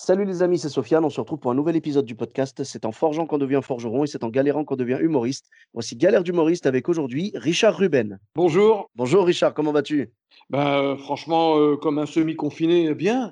Salut les amis, c'est Sofiane. On se retrouve pour un nouvel épisode du podcast. C'est en forgeant qu'on devient forgeron et c'est en galérant qu'on devient humoriste. Voici Galère d'humoriste avec aujourd'hui Richard Ruben. Bonjour. Bonjour Richard, comment vas-tu? Franchement, comme un semi-confiné, bien,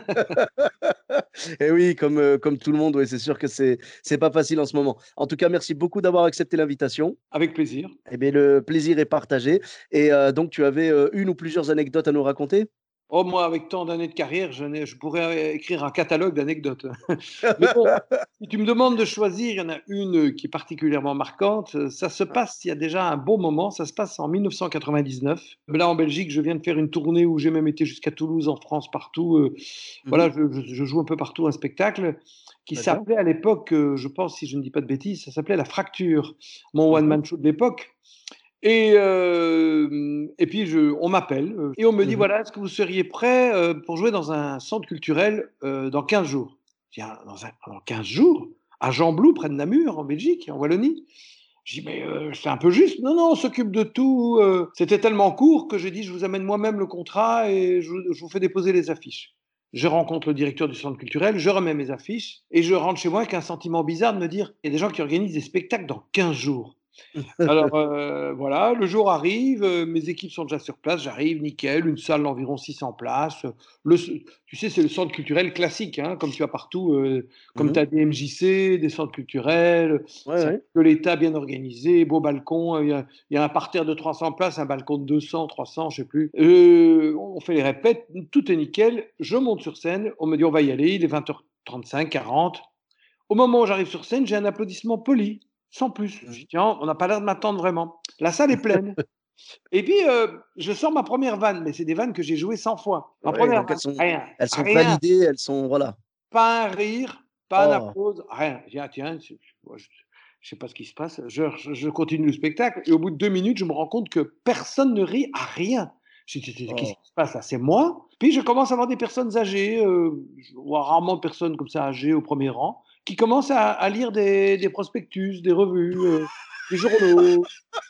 Eh oui, comme tout le monde, ouais, c'est sûr que c'est pas facile en ce moment. En tout cas, merci beaucoup d'avoir accepté l'invitation. avec plaisir. Eh bien, le plaisir est partagé. Et donc, tu avais une ou plusieurs anecdotes à nous raconter? Oh, moi, avec tant d'années de carrière, je pourrais écrire un catalogue d'anecdotes. Mais bon, si tu me demandes de choisir, il y en a une qui est particulièrement marquante. Ça se passe il y a déjà un bon moment, ça se passe en 1999. Là, en Belgique, je viens de faire une tournée où j'ai même été jusqu'à Toulouse, en France, partout. Mhm. Voilà, je joue un peu partout un spectacle qui D'accord. s'appelait à l'époque, je pense, si je ne dis pas de bêtises, ça s'appelait La Fracture, mon Mhm. one-man show de l'époque. Et puis on m'appelle, et on me dit: Mhm. «Voilà, est-ce que vous seriez prêt, pour jouer dans un centre culturel, dans 15 jours?» Je dis: «Ah, dans 15 jours? À Gembloux, près de Namur, en Belgique, en Wallonie?» Je dis: «Mais, c'est un peu juste». «Non, non, on s'occupe de tout», c'était tellement court que j'ai dit: «Je vous amène moi-même le contrat et je vous fais déposer les affiches». Je rencontre le directeur du centre culturel, je remets mes affiches et je rentre chez moi avec un sentiment bizarre de me dire: «Il y a des gens qui organisent des spectacles dans 15 jours». Alors, voilà, le jour arrive, mes équipes sont déjà sur place, j'arrive, nickel, une salle d'environ 600 places, le ce tu sais, c'est le centre culturel classique, hein, comme tu as partout, comme tu Mhm. as des MJC, des centres culturels, Ouais, c'est ouais. de l'État bien organisé, beau balcon, il y a un parterre de 300 places, un balcon de 200, 300, je sais plus. On fait les répètes, tout est nickel, je monte sur scène, on me dit: «On va y aller», il est 20h35, 40. Au moment où j'arrive sur scène, j'ai un applaudissement poli, sans plus. Je Mhm. dis: «Tiens, on n'a pas l'air de m'attendre vraiment». La salle est pleine et puis, je sors ma première vanne, mais c'est des vannes que j'ai jouées 100 fois. Ma Ouais, première donc vanne, rien, elles sont rien, validées, elles sont, voilà. pas un rire, pas un Oh, applause, rien. Je dis: «Ah tiens, moi je sais pas ce qui se passe». Je continue le spectacle et au bout de 2 minutes, je me rends compte que personne ne rit à rien. Je dis: «Qu'est-ce oh. qui se passe là? C'est moi?» Puis je commence à voir des personnes âgées, je vois rarement de personnes comme ça âgées au premier rang, qui commencent à lire des prospectus, des revues, des journaux.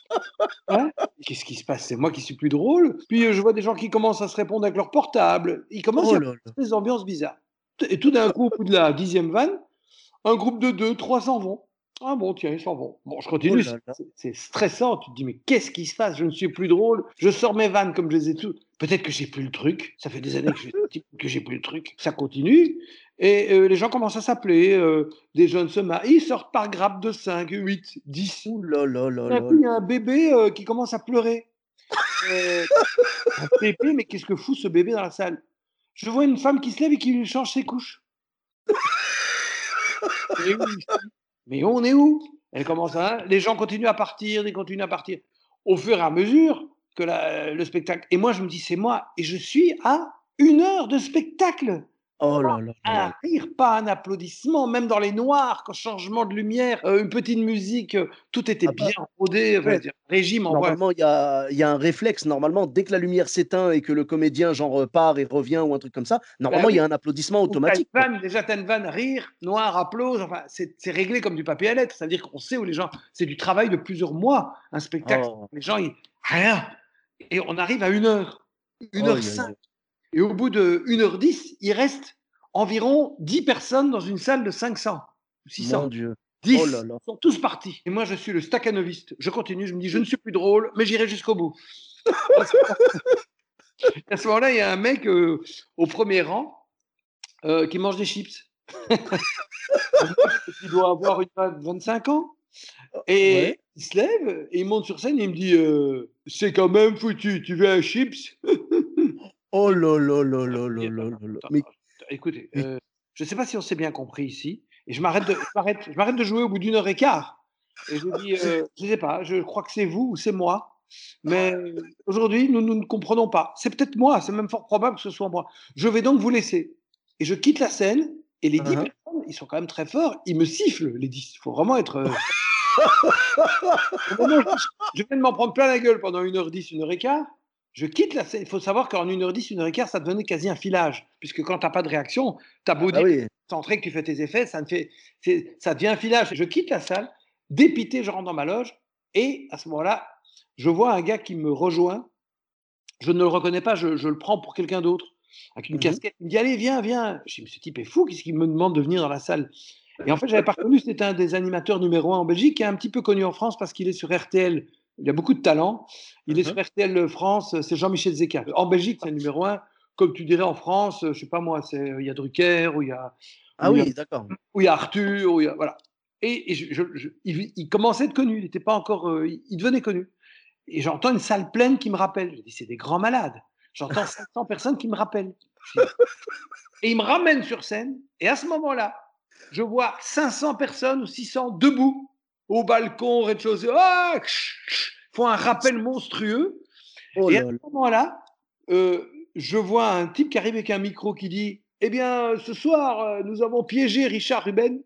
Hein? Qu'est-ce qui se passe? C'est moi qui suis plus drôle? Puis, je vois des gens qui commencent à se répondre avec leur portable. Il commence à y Oh avoir là là. des ambiances bizarres. Et tout d'un coup, au bout de la 10e vanne, un groupe de 2, 3 s'en vont. Ah bon, tiens, ils s'en vont. Bon, je Oh continue, là là. c'est stressant. Tu te dis: «Mais qu'est-ce qui se passe? Je ne suis plus drôle». Je sors mes vannes comme je les ai toutes. Peut-être que j'ai plus le truc. Ça fait des années que j'ai plus le truc. Ça continue et les gens commencent à s'appeler, des jeunes se marient, ils sortent par grappes de 5, 8, 10. Ouh là là là D'un là coup, là. il y a un bébé, qui commence à pleurer. Heu, un bébé, mais qu'est-ce que fout ce bébé dans la salle? Je vois une femme qui se lève et qui lui change ses couches. Mais où ici? Mais on est où? Elle commence à les gens continuent à partir, ils continuent à partir. Au fur et à mesure que le spectacle et moi je me dis: «C'est moi» et je suis à 1 heure de spectacle. Oh là là là là Un là. rire, pas un applaudissement, même dans les noirs, quand changement de lumière, une petite musique, tout était Ah bah, bien rodé, enfin, ouais, je veux dire, régime envoie normalement, il y a un réflexe, normalement, dès que la lumière s'éteint et que le comédien, genre, part et revient ou un truc comme ça, bah normalement, il y oui. a un applaudissement Ou tu as une automatique, quoi. vanne, déjà tu as une vanne, rire, noir, applause, enfin, c'est réglé comme du papier à lettres. C'est-à-dire qu'on sait où les gens c'est du travail de plusieurs mois, un spectacle. Oh, Les gens, ils rien et on arrive à 1 heure, aïe, aïe, 1 h 05 aïe. et au bout de 1 h 10, il reste environ 10 personnes dans une salle de 500 ou Mon 600. Dieu. Oh là 10 là. sont tous partis et moi je suis le stakhanoviste. Je continue, je me dis: «Je ne suis plus drôle, mais j'irai jusqu'au bout». À ce moment-là, il y a un mec, au premier rang, qui mange des chips. Un mec qui doit avoir une 25 ans Ouais. et il se lève et il monte sur scène et il me dit: «C'est quand même foutu, tu veux un chips?» Oh là là là Alors là je dis: là «Attends, là attends, là là. attends, Mais attends, écoutez, mais je ne sais pas si on s'est bien compris ici» et je m'arrête de jouer au bout d'1 h 15 et je lui dis: «Je ne sais pas, je crois que c'est vous ou c'est moi, mais aujourd'hui nous ne comprenons pas. C'est peut-être moi, c'est même fort probable que ce soit moi. Je vais donc vous laisser» et je quitte la scène et les 10 hein, hein. personnes, ils sont quand même très forts, ils me sifflent les 10. Il faut vraiment être, au moment où je viens de m'en prendre plein la gueule pendant 1 h 10, 1 h 15, je quitte la scène. Il faut savoir qu'en 1 h 10, 1 h 15, ça devenait quasi un filage, puisque quand tu as pas de réaction, tu as Ah beau bah dire oui. concentré que tu fais tes effets, ça devient un filage. Je quitte la salle, dépité, je rentre dans ma loge et à ce moment-là, je vois un gars qui me rejoint. Je ne le reconnais pas, je le prends pour quelqu'un d'autre. avec une Mmh. casquette. Il me dit: «Allez, viens, viens». Je dis: «Mais ce type est fou, qu'est-ce qu'il me demande de venir dans la salle?» Et en fait, j'avais pas reconnu, c'était un des animateurs numéro 1 en Belgique, qui est un petit peu connu en France parce qu'il est sur RTL. Il a beaucoup de talent. Il est Mmh. sur RTL France, c'est Jean-Michel Zeka. En Belgique, c'est le numéro 1. Comme tu dirais en France, je sais pas moi, c'est il y a Drucker, Ah ou il y a oui, d'accord. où il y a Arthur, où il y a voilà. Et il commençait à être connu, il n'était pas encore, il devenait connu. Et j'entends une salle pleine qui me rappelle. Je dis: «C'est des grands malades». J'entends 500 personnes qui me rappellent. Je dis et il me ramène sur scène et à ce moment-là, je vois 500 personnes ou 600 debout au balcon, au rez-de-chaussée. Ah! Font un rappel monstrueux Oh et à là là. ce moment-là, je vois un type qui arrive avec un micro qui dit: «Eh bien, ce soir, nous avons piégé Richard Ruben».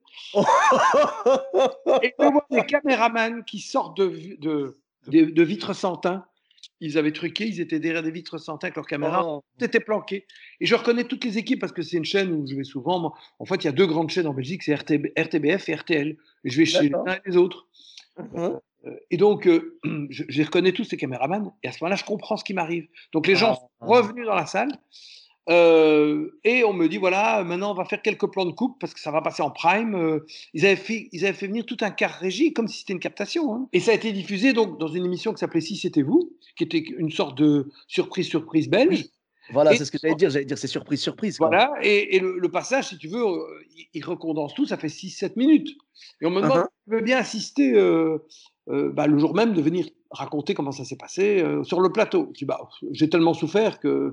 Et je vois des caméramans qui sortent de vitres sans teint. Ils avaient truqué, ils étaient derrière des vitres sans teint avec leurs caméras. Oh, Tout était planqué. Et je reconnais toutes les équipes parce que c'est une chaîne où je vais souvent. En fait, il y a deux grandes chaînes en Belgique, c'est RTBF et RTL. Et je vais chez les d'accord. uns et les autres. Mmh. Et donc, je reconnais tous ces caméramans. Et à ce moment-là, je comprends ce qui m'arrive. Donc, les gens Ah, sont revenus dans la salle. Et on me dit voilà, maintenant on va faire quelques plans de coupe parce que ça va passer en prime. Ils avaient fait venir tout un car régie comme si c'était une captation. Hein. Et ça a été diffusé donc dans une émission qui s'appelait Si c'était vous, qui était une sorte de surprise belge. oui, voilà, Et c'est ce que j'allais dire, c'est surprise, surprise, quoi. voilà, et le passage, si tu veux, il recondense tout, ça fait 6-7 minutes. Et on me Hein, demande hein. si je veux bien assister bah, le jour même de venir raconter comment ça s'est passé sur le plateau. Je dis bah, j'ai tellement souffert que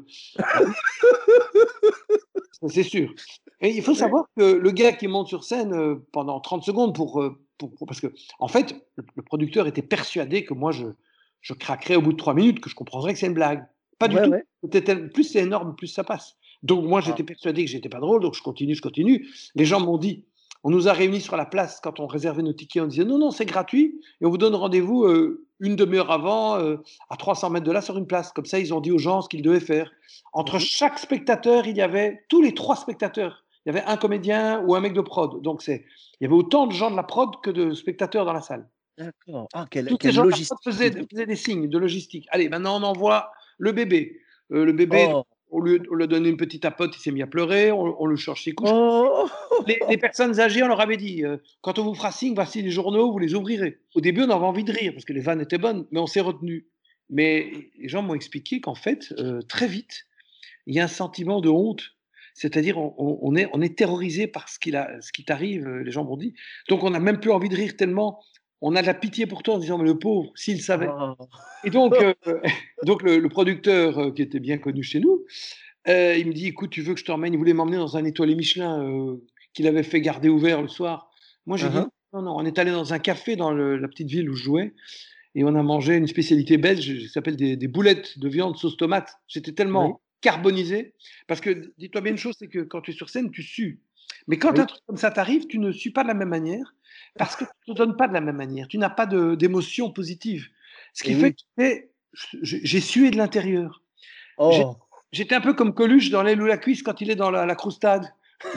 ça, c'est sûr. Et il faut Oui. savoir que le gars qui monte sur scène, pendant 30 secondes parce que en fait, le producteur était persuadé que moi je craquerais au bout de 3 minutes, que je comprendrais que c'est une blague. Pas du Ouais, tout. ouais. Plus c'est énorme, plus ça passe. Donc moi, Ah. j'étais persuadé que j'étais pas drôle, donc je continue, je continue. Les gens m'ont dit on nous a réunis sur la place quand on réservait nos tickets, on disait: «Non, non, c'est gratuit et on vous donne rendez-vous, une demi-heure avant, à 300 mètres de là sur une place». Comme ça, ils ont dit aux gens ce qu'ils devaient faire. Entre Mmh. chaque spectateur, il y avait tous les 3 spectateurs. Il y avait un comédien ou un mec de prod. Donc il y avait autant de gens de la prod que de spectateurs dans la salle. D'accord. Ah, Tous ces quelle gens de la prod logistique faisaient, et tout. faisaient des signes de logistique. Allez, maintenant on envoie le bébé. Le bébé, Oh. au lieu de lui donner une petite tapote, il s'est mis à pleurer. On le change ses couches. Oh! Les personnes âgées, on leur avait dit quand on vous fera signe, voici les journaux, vous les ouvrirez. Au début, on avait envie de rire parce que les vannes étaient bonnes, mais on s'est retenu. Mais les gens m'ont expliqué qu'en fait, très vite, il y a un sentiment de honte. C'est-à-dire, on est terrorisé par ce qui t'arrive, les gens m'ont dit. Donc, on n'a même plus envie de rire tellement on a de la pitié pour toi en disant, mais le pauvre, s'il savait. Oh. Et donc, donc le producteur qui était bien connu chez nous, il me dit, écoute, tu veux que je t'emmène? Il voulait m'emmener dans un étoilé Michelin qu'il avait fait garder ouvert le soir. Moi, j'ai Hein, dit, hein. non, non, on est allé dans un café dans la petite ville où je jouais et on a mangé une spécialité belge qui s'appelle des boulettes de viande sauce tomate. J'étais Oui, tellement carbonisé parce que dis-toi bien une chose, c'est que quand tu es sur scène, tu sues. Mais quand un oui. truc comme ça t'arrive, tu ne sues pas de la même manière parce que tu ne te donnes pas de la même manière. Tu n'as pas d'émotion positive. Ce qui Et fait oui. que j'ai sué de l'intérieur. J'ai- Oh! J'étais un peu comme Coluche dans l'aile ou la cuisse quand il est dans la croustade.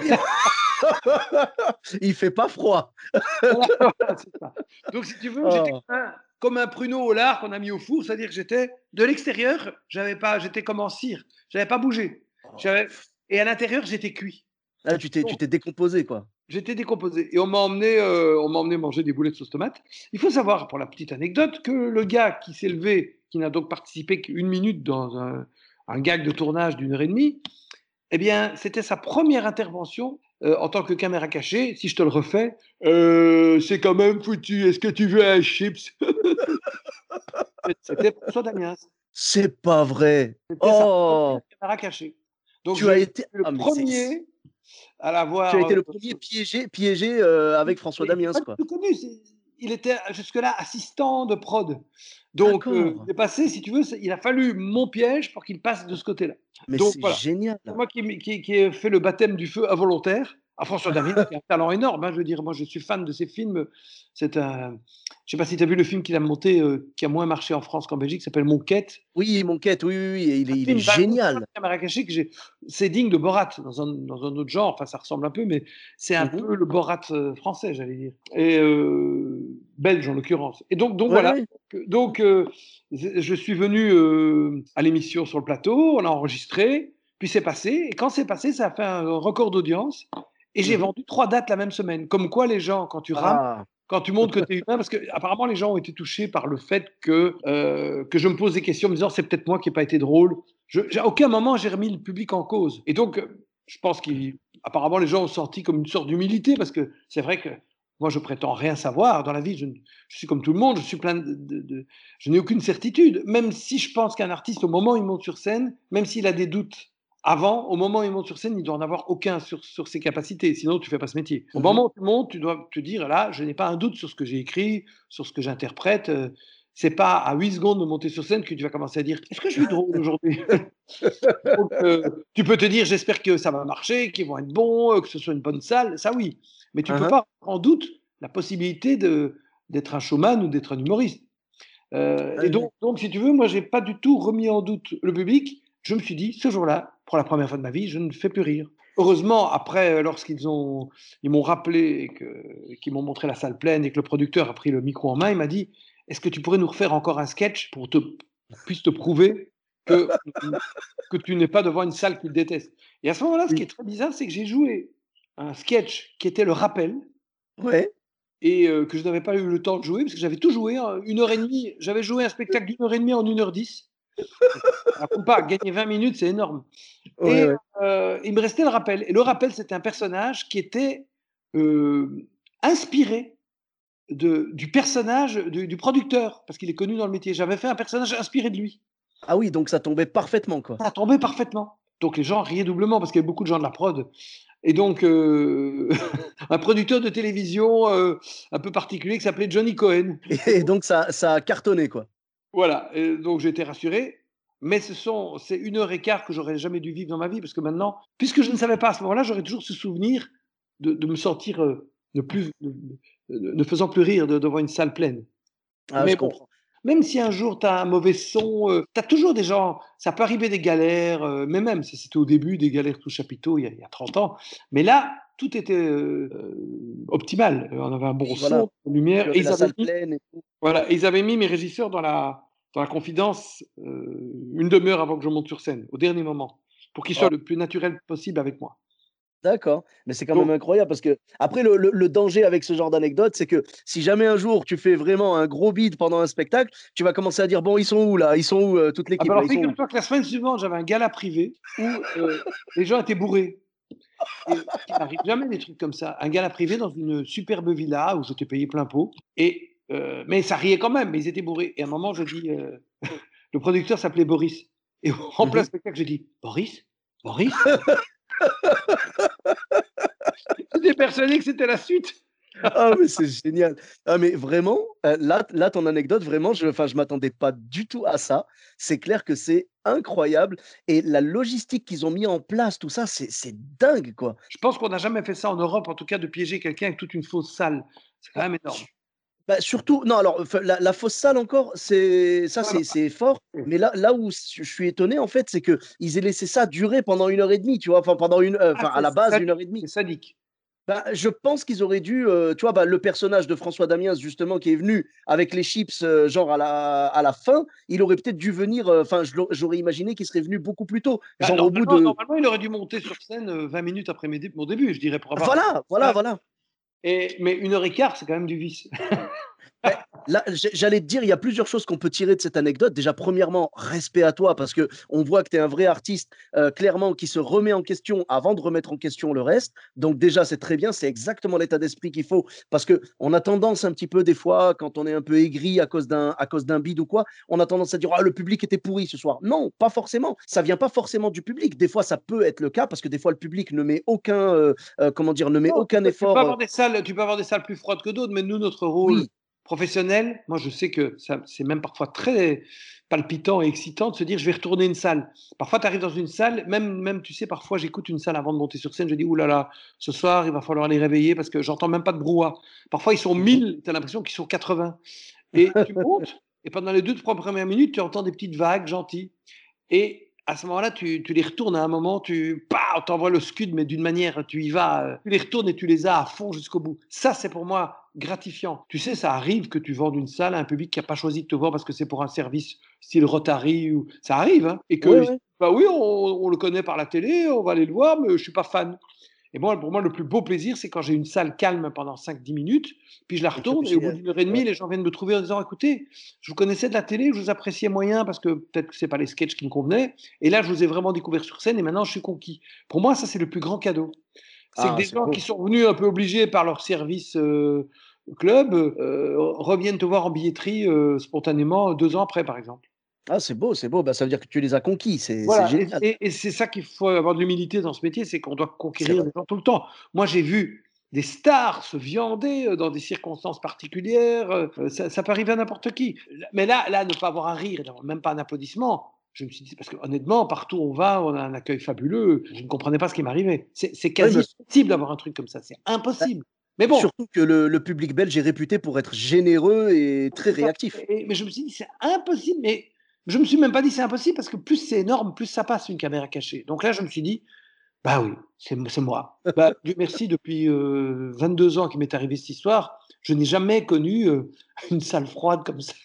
Il fait pas froid. Voilà, voilà, c'est ça. Donc, si tu veux, j'étais Oh. comme un pruneau au lard qu'on a mis au four, c'est-à-dire que j'étais de l'extérieur, j'étais comme en cire, j'avais pas bougé. Oh. J'avais, et à l'intérieur, j'étais cuit. Ah, tu Donc, t'es décomposé, quoi. j'étais décomposé. Et on m'a emmené manger des boulettes de sauce tomate. Il faut savoir, pour la petite anecdote, que le gars qui s'est levé, qui n'a donc participé qu'une minute dans un gag de tournage d'1 heure et demie, eh bien, c'était sa première intervention en tant que caméra cachée. Si je te le refais, c'est quand même foutu. Est-ce que tu veux un chips? C'était François Damiens. C'est pas vrai. C'était sa Oh! première caméra cachée. Donc, Tu as j'ai été été le ah mais c'est premier à tu as l'avoir. été le premier piégé, avec François Il n'était Damiens, pas du quoi. tout connu. Il était jusque-là assistant de prod. Donc, D'accord. il est passé, si tu veux, il a fallu mon piège pour qu'il passe de ce côté-là. Mais Donc c'est voilà. génial. C'est moi qui ai fait le baptême du feu involontaire. Ah, François David, qui a un talent énorme, hein, je veux dire, moi je suis fan de ses films. Je sais pas si tu as vu le film qu'il a monté, qui a moins marché en France qu'en Belgique, qui s'appelle Monquête. Oui, Monquête, oui, oui, oui, et Un il est film d'investigation génial. de caméra cachée c'est digne de Borat dans un autre genre, enfin ça ressemble un peu, mais c'est un Mmh mh. peu le Borat français, j'allais dire, et belge en l'occurrence. Et donc Oui, voilà. oui. Donc je suis venu à l'émission sur le plateau, on a enregistré. Puis c'est passé, et quand c'est passé, ça a fait un record d'audience, et j'ai Mmh. vendu 3 dates la même semaine. Comme quoi les gens, quand tu rames, Ah! quand tu montres que tu es humain, parce qu'apparemment les gens ont été touchés par le fait que je me pose des questions en me disant: «C'est peut-être moi qui ai pas été drôle». À aucun moment j'ai remis le public en cause, et donc je pense qu'apparemment les gens ont senti comme une sorte d'humilité, parce que c'est vrai que moi je prétends rien savoir dans la vie, je suis comme tout le monde, je suis plein je n'ai aucune certitude. Même si je pense qu'un artiste, au moment où il monte sur scène, même s'il a des doutes avant, au moment où il monte sur scène, il doit en avoir aucun sur ses capacités, sinon tu fais pas ce métier. Au Mmh. moment où tu montes, tu dois te dire: «Là, je n'ai pas un doute sur ce que j'ai écrit, sur ce que j'interprète», c'est pas à 8 secondes de monter sur scène que tu vas commencer à dire: «Est-ce que je suis drôle aujourd'hui?» Donc tu peux te dire: «J'espère que ça va marcher, qu'ils vont être bons, que ce soit une bonne salle», ça oui, mais tu Hein, peux hein. pas remettre en doute la possibilité d'être un showman ou d'être un humoriste. Et Ouais, ouais. donc si tu veux, moi j'ai pas du tout remis en doute le public. Je me suis dit: «Ce jour-là, pour la première fois de ma vie, je ne fais plus rire». Heureusement, après, ils m'ont rappelé qu'ils m'ont montré la salle pleine et que le producteur a pris le micro en main, il m'a dit: «Est-ce que tu pourrais nous refaire encore un sketch pour puisse te prouver que que tu n'es pas devant une salle qui te déteste?» Et à ce moment-là, ce qui Oui. est très bizarre, c'est que j'ai joué un sketch qui était le rappel, Ouais. et que je n'avais pas eu le temps de jouer parce que j'avais tout joué, hein, 1 heure et demie. J'avais joué un spectacle d'une heure et demie en 1h10. Raconte pas, gagner 20 minutes, c'est énorme, Ouais, et ouais. il me restait le rappel, et le rappel, c'était un personnage qui était, heu, inspiré du personnage du producteur, parce qu'il est connu dans le métier. J'avais fait un personnage inspiré de lui. Ah oui, donc ça tombait parfaitement, quoi. Ça tombait parfaitement. Donc les gens riaient doublement parce qu'il y avait beaucoup de gens de la prod, et donc un producteur de télévision, un peu particulier qui s'appelait Johnny Cohen. Et donc ça a cartonné, quoi. Voilà, donc j'étais rassuré, mais c'est 1 heure et quart que j'aurais jamais dû vivre dans ma vie, parce que maintenant, puisque je ne savais pas à ce moment-là, j'aurais toujours ce souvenir de me sentir, ne faisant plus rire devant une salle pleine. Ah, je Mais bon, comprends. même si un jour tu as un mauvais son, tu as toujours des gens, ça peut arriver des galères, mais même ça c'était au début, des galères tout chapiteaux il y a 30 ans. Mais là, tout était, optimal. On avait un bon Oui, voilà. son, une lumière, Tu et avais la salle pleine et tout. voilà, et ils avaient mis mes régisseurs dans la confidence, 1/2 heure avant que je monte sur scène, au dernier moment, pour qu'ils soient Waouh, le plus naturel possible avec moi. d'accord. Mais c'est quand même Donc incroyable parce qu'après le danger avec ce genre d'anecdote, c'est que si jamais un jour tu fais vraiment un gros bide pendant un spectacle, tu vas commencer à dire: «Bon, ils sont où là? Ils sont où, toute ah bah, l'équipe là? alors Ils sont où?» figure-toi que la semaine suivante, j'avais un gala privé où, les gens étaient bourrés, et il m'arrive jamais des trucs comme ça. Un gala privé dans une superbe villa où j'étais payé plein pot, et mais ça riait quand même, mais ils étaient bourrés, et à un moment je dis, le producteur s'appelait Boris, et en plein Mmh. spectacle, j'ai dit: «Boris? Boris?» J'étais persuadé que c'était la suite. Ah mais c'est génial. Ah mais vraiment, là ton anecdote vraiment je m'attendais pas du tout à ça. C'est clair que c'est incroyable et la logistique qu'ils ont mis en place, tout ça, c'est dingue, quoi. Je pense qu'on n'a jamais fait ça en Europe, en tout cas de piéger quelqu'un avec toute une fausse salle. C'est quand Bah, même énorme. su bah, surtout non alors, enfin la fausse salle encore, Ouais, non, c'est fort, oui, mais là où je suis étonné en fait, c'est qu'ils aient laissé ça durer pendant 1 heure et demie, tu vois? Enfin pendant ah, enfin à la c'est base une sadique, heure et demie. c'est sadique. Bah, je pense qu'ils auraient dû, tu vois, bah, le personnage de François Damiens justement qui est venu avec les chips, genre à la fin, il aurait peut-être dû venir, enfin j'aurais imaginé qu'il serait venu beaucoup plus tôt, Bah, genre au bout normalement de normalement, il aurait dû monter sur scène, 20 minutes après mon début, je dirais, pour avoir un voilà, voilà, salle, voilà. mais 1 heure et quart, c'est quand même du vice. Beh, là, j'allais te dire, il y a plusieurs choses qu'on peut tirer de cette anecdote. Déjà, premièrement, respect à toi parce que on voit que tu es un vrai artiste, clairement qui se remet en question avant de remettre en question le reste. Donc déjà, c'est très bien, c'est exactement l'état d'esprit qu'il faut parce qu'on a tendance un petit peu des fois, quand on est un peu aigri à cause d'un bide ou quoi, on a tendance à dire: «Ah le public était pourri ce soir». Non, pas forcément. Ça vient pas forcément du public. Des fois, ça peut être le cas parce que des fois le public ne met aucun, comment dire? Ne met Non, aucun tu peux effort, avoir des salles, plus froides que d'autres, mais nous, notre rôle oui. professionnel, moi, je sais que ça, c'est même parfois très palpitant et excitant de se dire: «Je vais retourner une salle». Parfois, tu arrives dans une salle, même, tu sais, parfois, j'écoute une salle avant de monter sur scène, je dis: «Ouh là là, ce soir, il va falloir les réveiller parce que j'entends même pas de brouhaha». Parfois, ils sont Mmh. 1000, tu as l'impression qu'ils sont 80, et tu montes, et pendant les 2-3 premières minutes, tu entends des petites vagues gentilles. Et à ce moment-là, tu les retournes à un moment, tu envoies le scud, mais d'une manière, tu y vas, tu les retournes et tu les as à fond jusqu'au bout. Ça, c'est pour moi gratifiant. Tu sais, ça arrive que tu vendes une salle à un public qui a pas choisi de te voir parce que c'est pour un service style Rotary, ou ça arrive, hein, et Ouais, qu'ils ouais. Bah oui, on le connaît par la télé, on va aller le voir, mais je suis pas fan. Et moi, pour moi, le plus beau plaisir, c'est quand j'ai une salle calme pendant 5-10 minutes, puis je la Et que retourne et au bout génial. d'une heure et demie, Ouais. les gens viennent me trouver en disant: «Écoutez, je vous connaissais de la télé, je vous appréciais moyen parce que peut-être que c'est pas les sketchs qui me convenaient et là, je vous ai vraiment découvert sur scène et maintenant je suis conquis». Pour moi, ça, c'est le plus grand cadeau. C'est que Ah, des c'est gens qui beau. sont venus un peu obligés par leur service, club, reviennent te voir en billetterie, spontanément 2 ans après, par exemple. Ah, c'est beau, c'est beau. Bah, ça veut dire que tu les as conquis. C'est Voilà, génial. et c'est ça qu'il faut avoir de l'humilité dans ce métier, c'est qu'on doit C'est conquérir vrai. les gens tout le temps. Moi, j'ai vu des stars se viander, dans des circonstances particulières, ça peut arriver à n'importe qui. Mais là, ne pas avoir un rire, d'avoir même pas un applaudissement, je me suis dit parce qu'honnêtement, partout où on va, on a un accueil fabuleux. Je ne comprenais pas ce qui m'arrivait. C'est Oui, quasi impossible d'avoir un truc comme ça, c'est bah, impossible. Mais bon, surtout que le public belge est réputé pour être généreux et très tout à réactif. fait, mais je me suis dit: «C'est impossible», mais je me suis même pas dit: «C'est impossible» parce que plus c'est énorme, plus ça passe une caméra cachée. Donc là, je me suis dit: bah oui, c'est moi. Bah, Dieu merci, depuis 22 ans qu'il m'est arrivé cette histoire, je n'ai jamais connu une salle froide comme ça.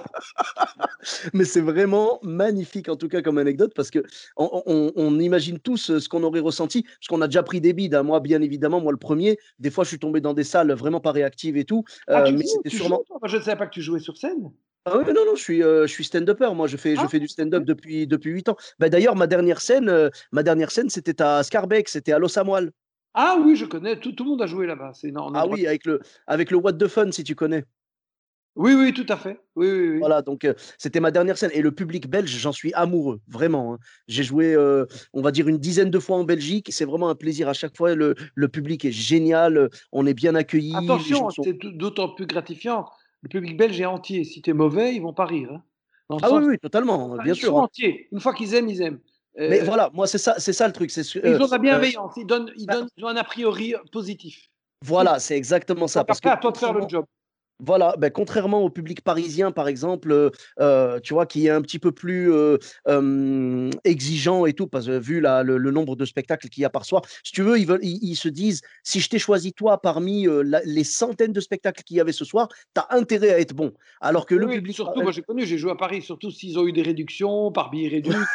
Mais c'est vraiment magnifique, en tout cas, comme anecdote, parce que on imagine tous ce qu'on aurait ressenti, parce qu'on a déjà pris des bides, hein. Moi, bien évidemment, moi le premier, des fois, je suis tombé dans des salles vraiment pas réactives et tout, Ah, mais c'était tu joues sûrement. toi? Moi, je ne savais pas que tu jouais sur scène. Ah oui, non, non, je suis stand-upper, moi, je Ah, fais du stand-up OK. depuis 8 ans. Bah, d'ailleurs, ma dernière scène, c'était à Scarbeck, c'était à Los Amoil. Ah oui, je connais, tout le monde a joué là-bas, c'est en Ah endroit. oui, avec le What the Fun, si tu connais. Oui, oui, tout à fait. Oui, oui, oui. Voilà, donc c'était ma dernière scène et le public belge, j'en suis amoureux, vraiment, hein. J'ai joué, on va dire une dizaine de fois en Belgique. C'est vraiment un plaisir à chaque fois. Le public est génial, on est bien accueillis, les gens Attention, sont. c'est d'autant plus gratifiant, le public belge est entier. Si tu es mauvais, ils vont pas rire, hein. Dans le Ah oui, sens, oui, totalement, bien ils sûr, sont hein. entiers. Une fois qu'ils aiment, ils aiment. Mais Heu, voilà, moi c'est ça le truc, c'est ce ils ont de la bienveillance, bah, ils ont un a priori positif. Tout voilà, c'est exactement ça Donc parce que après, à toi de faire le job. voilà, ben, contrairement au public parisien, par exemple, tu vois, qui est un petit peu plus, exigeant et tout, parce que vu le nombre de spectacles qu'il y a par soir, si tu veux, ils se disent: «Si je t'ai choisi toi parmi, les centaines de spectacles qu'il y avait ce soir, tu as intérêt à être bon». Alors que Oui, le oui, public pa surtout, moi j'ai connu, j'ai joué à Paris, surtout s'ils ont eu des réductions par billets réduits,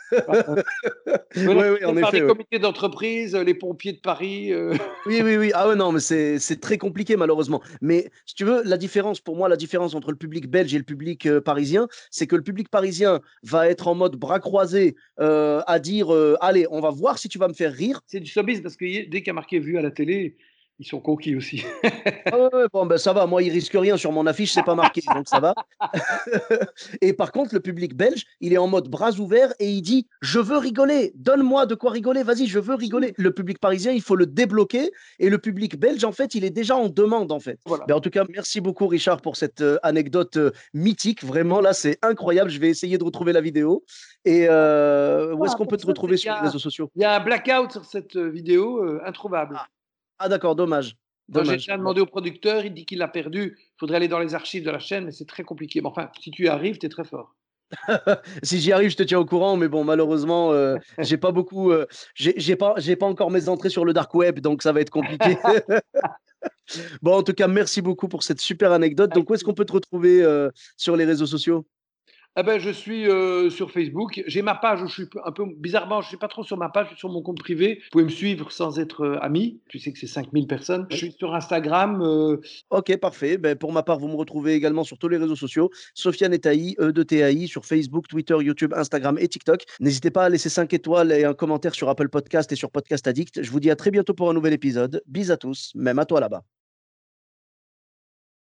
voilà, Oui, qui oui, en viennent par des effet, ouais. comités d'entreprise, les pompiers de Paris, Oui, oui, oui. Ah ouais, non, mais c'est très compliqué malheureusement. Mais si tu veux, la différence pour moi, la différence entre le public belge et le public, parisien, c'est que le public parisien va être en mode bras croisés, à dire, «Allez, on va voir si tu vas me faire rire». c'est du showbiz parce que dès qu'il y a marqué «vu à la télé», ils sont conquis aussi. Ah ouais, ouais, bon, ben, ça va, moi, il risque rien sur mon affiche, c'est pas marqué, donc ça va. Et par contre, le public belge, il est en mode bras ouverts et il dit: «Je veux rigoler, donne-moi de quoi rigoler, vas-y, je veux rigoler». Le public parisien, il faut le débloquer et le public belge, en fait, il est déjà en demande, en fait. Voilà. Ben, en tout cas, merci beaucoup Richard pour cette, anecdote, mythique. Vraiment, là, c'est incroyable. Je vais essayer de retrouver la vidéo et où est-ce qu'on peut te Personne, c'est retrouver sur les réseaux sociaux? il y a un blackout sur cette, vidéo, introuvable. Ah, ah d'accord, dommage, Moi, j'ai dommage. déjà Bon. demandé au producteur, il dit qu'il l'a perdu. Il faudrait aller dans les archives de la chaîne, mais c'est très compliqué. Mais enfin, si tu y arrives, tu es très fort. Si j'y arrive, je te tiens au courant, mais bon, malheureusement, j'ai pas beaucoup, j'ai pas encore mes entrées sur le dark web, donc ça va être compliqué. Bon, en tout cas, merci beaucoup pour cette super anecdote. Avec Donc, où est-ce qu'on peut te retrouver, sur les réseaux sociaux? Ah ben, je suis, sur Facebook. J'ai ma page où je suis un peu bizarrement, je suis pas trop sur ma page, je suis sur mon compte privé. Vous pouvez me suivre sans être, ami. Tu sais que c'est 5 000 personnes. Je Oui. suis sur Instagram, OK, parfait. Ben, pour ma part, vous me retrouvez également sur tous les réseaux sociaux, Sofiane Etaï, E-de-T-A-I, sur Facebook, Twitter, YouTube, Instagram et TikTok. N'hésitez pas à laisser 5 étoiles et un commentaire sur Apple Podcast et sur Podcast Addict. Je vous dis à très bientôt pour un nouvel épisode. Bis à tous, même à toi là-bas.